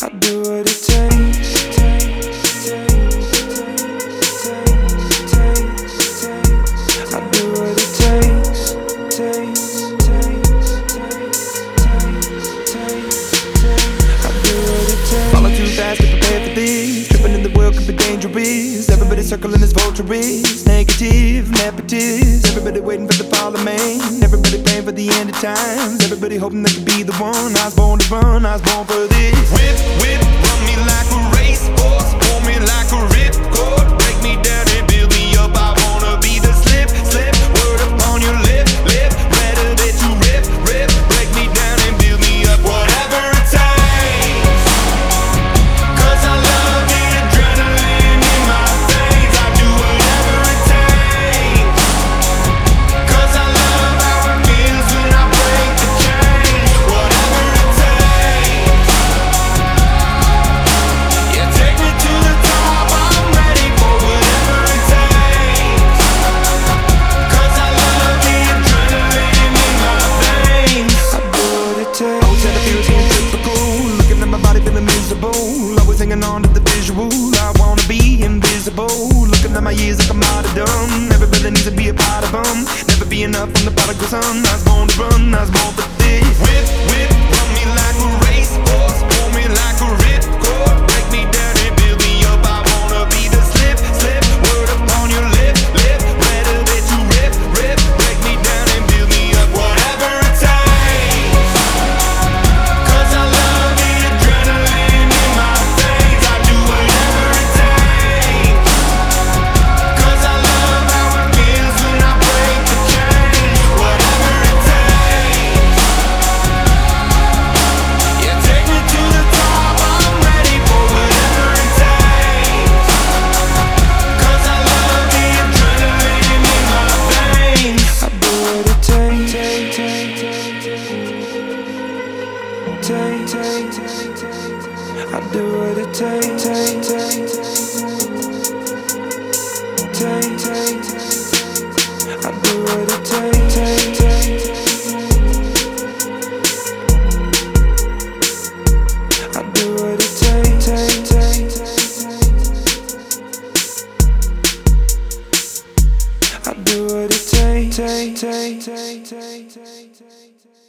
I do what it takes. I do what it takes. I do what it takes. Falling too fast to prepare for this. Tripping in the world could be dangerous. Everybody circling as vultures. Negative, nepotist. Everybody waiting for the fall of man. Everybody praying for the end of times. Everybody hoping they could be the one. I was born to run, I was born for this. Whip, whip, run me like a racehorse. Pull me like a ripcord. Break me down and build me up. I wanna be the slip, slip. Word upon your lip, lip. Better that you rip, rip. Break me down and build me up. Whatever it takes. 'Cause I love the adrenaline in my veins. I do whatever it takes. 'Cause I love how it feels when I break the chains. Whatever it takes. Yeah, take me to the top. I'm ready for whatever it takes. 'Cause I love the adrenaline in my veins. I do what it takes. Always had a feel centrifugal. Looking at my body feeling miserable. Always hanging on to the visual. I wanna be invisible. Looking at my years like a martyrdom. Everybody needs to be a part of them. Never be enough from the prodigal son. I was born to run, I was born for this. Whip, whip, run me like a racehorse. Pull me like a ripcord. Break me down and build me up. I wanna be the slip, slip. Word upon your lip, lip. Better that you rip, rip. Break me down and build me up. Whatever it takes. 'Cause I love the adrenaline in my veins. I do whatever it takes. 'Cause I love how it feels when I break the chains. Whatever it takes. Yeah, take me to the top. I'm ready for whatever it takes. 'Cause I love the adrenaline in my veins. I do what it takes. I do what it takes. I do what it takes. I do what it takes. I do what it takes.